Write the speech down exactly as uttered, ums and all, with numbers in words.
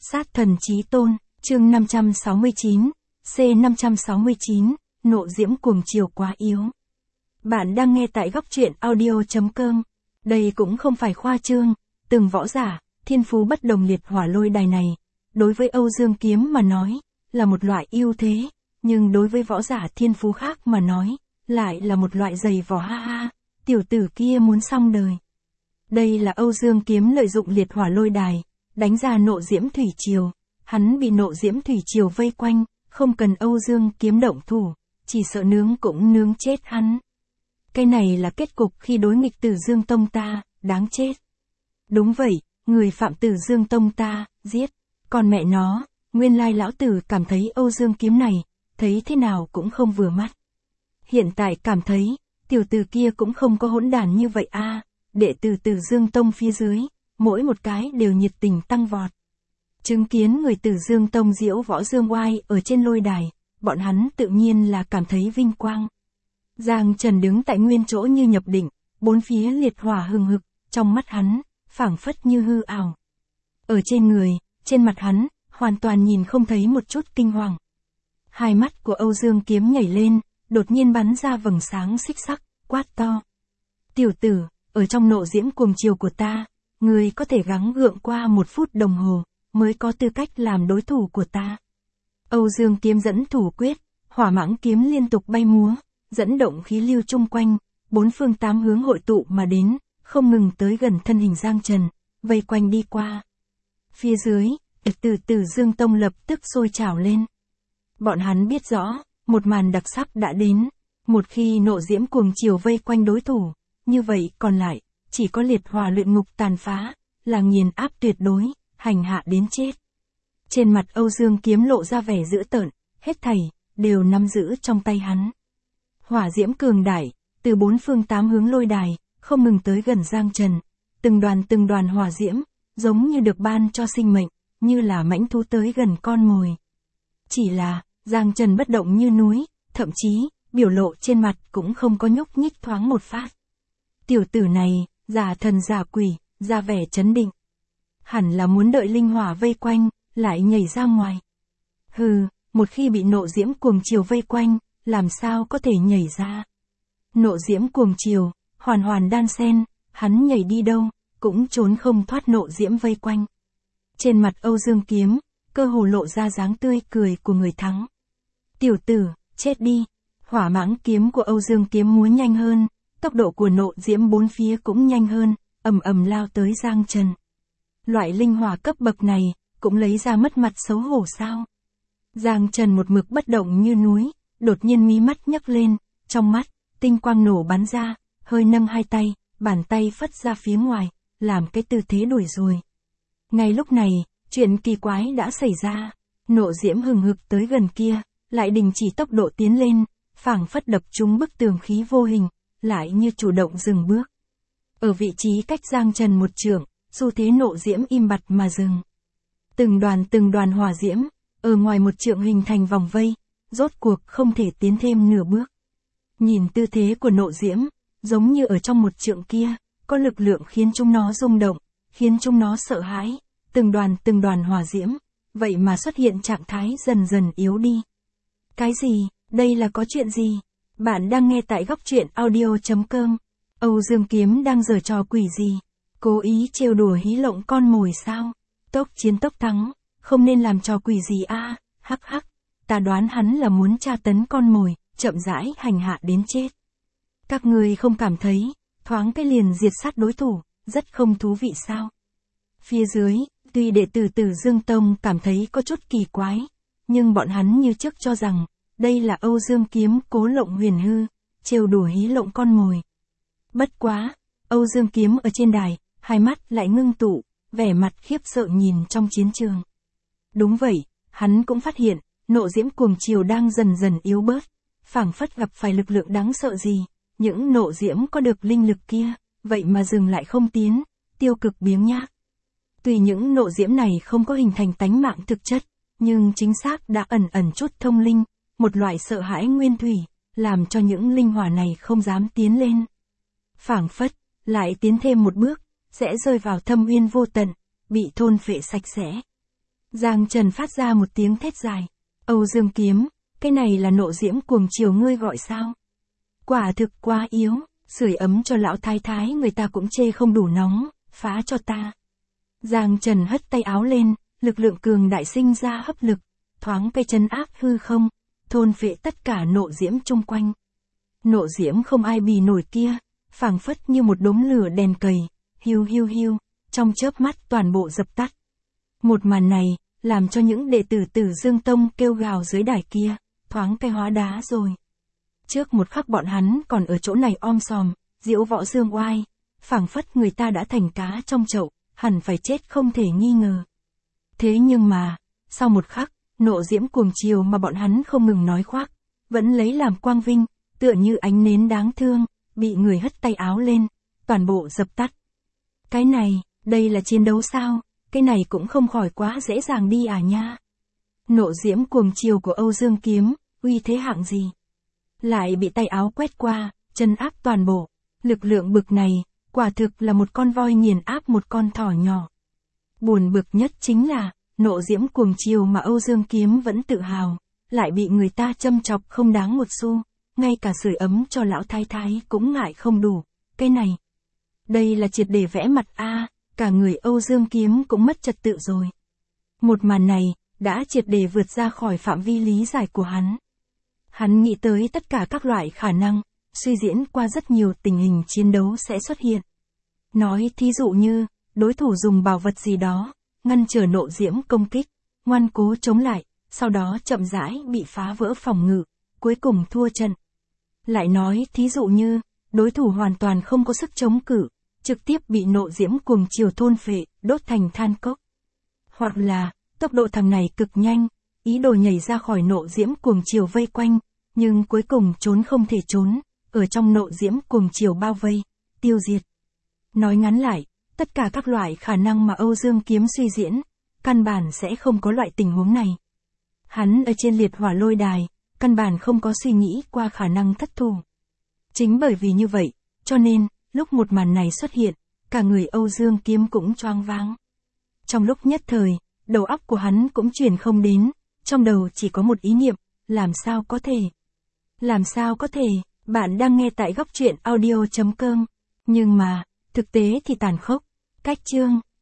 Sát thần chí tôn, chương năm trăm sáu mươi chín, C năm trăm sáu mươi chín, nộ diễm cuồng chiều quá yếu. Bạn đang nghe tại góc truyện audio.com. Đây cũng không phải khoa trương, từng võ giả, thiên phú bất đồng liệt hỏa lôi đài này, đối với Âu Dương Kiếm mà nói, là một loại ưu thế, nhưng đối với võ giả thiên phú khác mà nói, lại là một loại giày vò ha ha, tiểu tử kia muốn xong đời. Đây là Âu Dương Kiếm lợi dụng liệt hỏa lôi đài, đánh ra nộ diễm thủy triều, hắn bị nộ diễm thủy triều vây quanh, không cần Âu Dương Kiếm động thủ, chỉ sợ nướng cũng nướng chết hắn. Cái này là kết cục khi đối nghịch Tử Dương Tông ta, đáng chết. Đúng vậy, người phạm Tử Dương Tông ta, giết, còn mẹ nó, nguyên lai lão tử cảm thấy Âu Dương Kiếm này, thấy thế nào cũng không vừa mắt. Hiện tại cảm thấy, tiểu tử kia cũng không có hỗn đản như vậy a, đệ tử Tử Dương Tông phía dưới, mỗi một cái đều nhiệt tình tăng vọt. Chứng kiến người Tử Dương Tông diễu võ dương oai ở trên lôi đài, bọn hắn tự nhiên là cảm thấy vinh quang. Giang Trần đứng tại nguyên chỗ như nhập định, bốn phía liệt hỏa hừng hực, trong mắt hắn, phảng phất như hư ảo. Ở trên người, trên mặt hắn, hoàn toàn nhìn không thấy một chút kinh hoàng. Hai mắt của Âu Dương Kiếm nhảy lên, đột nhiên bắn ra vầng sáng xích sắc, quát to. Tiểu tử, ở trong nộ diễm cuồng chiều của ta, ngươi có thể gắng gượng qua một phút đồng hồ, mới có tư cách làm đối thủ của ta. Âu Dương Kiếm dẫn thủ quyết, hỏa mãng kiếm liên tục bay múa, dẫn động khí lưu chung quanh, bốn phương tám hướng hội tụ mà đến, không ngừng tới gần thân hình Giang Trần, vây quanh đi qua. Phía dưới, từ Tử Dương Tông lập tức sôi trào lên. Bọn hắn biết rõ, một màn đặc sắc đã đến, một khi nộ diễm cuồng chiều vây quanh đối thủ, như vậy còn lại, chỉ có liệt hỏa luyện ngục tàn phá, là nghiền áp tuyệt đối, hành hạ đến chết. Trên mặt Âu Dương Kiếm lộ ra vẻ dữ tợn, hết thảy, đều nắm giữ trong tay hắn. Hỏa diễm cường đại, từ bốn phương tám hướng lôi đài, không ngừng tới gần Giang Trần, từng đoàn từng đoàn hỏa diễm, giống như được ban cho sinh mệnh, như là mãnh thú tới gần con mồi. Chỉ là, Giang Trần bất động như núi, thậm chí, biểu lộ trên mặt cũng không có nhúc nhích thoáng một phát. Tiểu tử này, giả thần giả quỷ, ra vẻ chấn định. Hẳn là muốn đợi linh hỏa vây quanh, lại nhảy ra ngoài. Hừ, một khi bị nộ diễm cuồng chiều vây quanh, làm sao có thể nhảy ra. Nộ diễm cuồng chiều, hoàn hoàn đan xen, hắn nhảy đi đâu, cũng trốn không thoát nộ diễm vây quanh. Trên mặt Âu Dương Kiếm, cơ hồ lộ ra dáng tươi cười của người thắng. Tiểu tử, chết đi. Hỏa mãng kiếm của Âu Dương Kiếm múa nhanh hơn, tốc độ của nộ diễm bốn phía cũng nhanh hơn, ầm ầm lao tới Giang Trần. Loại linh hỏa cấp bậc này, cũng lấy ra mất mặt xấu hổ sao. Giang Trần một mực bất động như núi, đột nhiên mí mắt nhấc lên, trong mắt, tinh quang nổ bắn ra, hơi nâng hai tay, bàn tay phất ra phía ngoài, làm cái tư thế đuổi rồi. Ngay lúc này, chuyện kỳ quái đã xảy ra, nộ diễm hừng hực tới gần kia, lại đình chỉ tốc độ tiến lên, phảng phất đập trúng bức tường khí vô hình, lại như chủ động dừng bước. Ở vị trí cách Giang Trần một trượng, xu thế nộ diễm im bặt mà dừng. Từng đoàn từng đoàn hỏa diễm, ở ngoài một trượng hình thành vòng vây, rốt cuộc không thể tiến thêm nửa bước. Nhìn tư thế của nộ diễm, giống như ở trong một trượng kia, có lực lượng khiến chúng nó rung động, khiến chúng nó sợ hãi, từng đoàn từng đoàn hỏa diễm, vậy mà xuất hiện trạng thái dần dần yếu đi. Cái gì, đây là có chuyện gì? Bạn đang nghe tại góc truyện audio.com. Âu Dương Kiếm đang giở trò quỷ gì? Cố ý trêu đùa hí lộng con mồi sao? Tốc chiến tốc thắng, không nên làm trò quỷ gì a, hắc hắc. Ta đoán hắn là muốn tra tấn con mồi, chậm rãi hành hạ đến chết. Các người không cảm thấy, thoáng cái liền diệt sát đối thủ, rất không thú vị sao? Phía dưới, tuy đệ tử Tử Dương Tông cảm thấy có chút kỳ quái, nhưng bọn hắn như trước cho rằng, đây là Âu Dương Kiếm cố lộng huyền hư, trêu đùa hí lộng con mồi. Bất quá, Âu Dương Kiếm ở trên đài, hai mắt lại ngưng tụ, vẻ mặt khiếp sợ nhìn trong chiến trường. Đúng vậy, hắn cũng phát hiện, nộ diễm cuồng chiều đang dần dần yếu bớt, phảng phất gặp phải lực lượng đáng sợ gì, những nộ diễm có được linh lực kia, vậy mà dừng lại không tiến, tiêu cực biếng nhác. Tuy những nộ diễm này không có hình thành tánh mạng thực chất, nhưng chính xác đã ẩn ẩn chút thông linh, một loại sợ hãi nguyên thủy, làm cho những linh hỏa này không dám tiến lên. Phảng phất, lại tiến thêm một bước, sẽ rơi vào thâm uyên vô tận, bị thôn phệ sạch sẽ. Giang Trần phát ra một tiếng thét dài. Âu Dương Kiếm, cái này là nộ diễm cuồng chiều ngươi gọi sao? Quả thực quá yếu, sưởi ấm cho lão thái thái người ta cũng chê không đủ nóng, phá cho ta. Giang Trần hất tay áo lên, lực lượng cường đại sinh ra hấp lực, thoáng cây chân áp hư không, thôn phệ tất cả nộ diễm chung quanh. Nộ diễm không ai bì nổi kia, phảng phất như một đốm lửa đèn cầy, hiu hiu hiu, trong chớp mắt toàn bộ dập tắt. Một màn này, làm cho những đệ tử Tử Dương Tông kêu gào dưới đài kia, thoáng cây hóa đá rồi. Trước một khắc bọn hắn còn ở chỗ này om sòm, diễu võ dương oai, phảng phất người ta đã thành cá trong chậu, hẳn phải chết không thể nghi ngờ. Thế nhưng mà, sau một khắc, nộ diễm cuồng chiều mà bọn hắn không ngừng nói khoác, vẫn lấy làm quang vinh, tựa như ánh nến đáng thương, bị người hất tay áo lên, toàn bộ dập tắt. Cái này, đây là chiến đấu sao? Cái này cũng không khỏi quá dễ dàng đi à nha. Nộ diễm cuồng chiều của Âu Dương Kiếm, uy thế hạng gì? Lại bị tay áo quét qua, chân áp toàn bộ. Lực lượng bực này, quả thực là một con voi nghiền áp một con thỏ nhỏ. Buồn bực nhất chính là, nộ diễm cuồng chiều mà Âu Dương Kiếm vẫn tự hào, lại bị người ta châm chọc không đáng một xu, ngay cả sưởi ấm cho lão thái thái cũng ngại không đủ. Cái này, đây là triệt để vẽ mặt a, cả người Âu Dương Kiếm cũng mất trật tự rồi. Một màn này, đã triệt để vượt ra khỏi phạm vi lý giải của hắn. Hắn nghĩ tới tất cả các loại khả năng, suy diễn qua rất nhiều tình hình chiến đấu sẽ xuất hiện. Nói thí dụ như, đối thủ dùng bảo vật gì đó, ngăn trở nộ diễm công kích, ngoan cố chống lại, sau đó chậm rãi bị phá vỡ phòng ngự, cuối cùng thua trận. Lại nói thí dụ như, đối thủ hoàn toàn không có sức chống cự, trực tiếp bị nộ diễm cuồng chiều thôn phệ, đốt thành than cốc. Hoặc là, tốc độ thằng này cực nhanh, ý đồ nhảy ra khỏi nộ diễm cuồng chiều vây quanh, nhưng cuối cùng trốn không thể trốn, ở trong nộ diễm cuồng chiều bao vây, tiêu diệt. Nói ngắn lại, tất cả các loại khả năng mà Âu Dương Kiếm suy diễn, căn bản sẽ không có loại tình huống này. Hắn ở trên liệt hỏa lôi đài, căn bản không có suy nghĩ qua khả năng thất thủ. Chính bởi vì như vậy, cho nên, lúc một màn này xuất hiện, cả người Âu Dương Kiếm cũng choáng váng. Trong lúc nhất thời, đầu óc của hắn cũng chuyển không đến, trong đầu chỉ có một ý niệm, làm sao có thể? Làm sao có thể? Bạn đang nghe tại góc truyện audio chấm com. Nhưng mà, thực tế thì tàn khốc. Cách chương,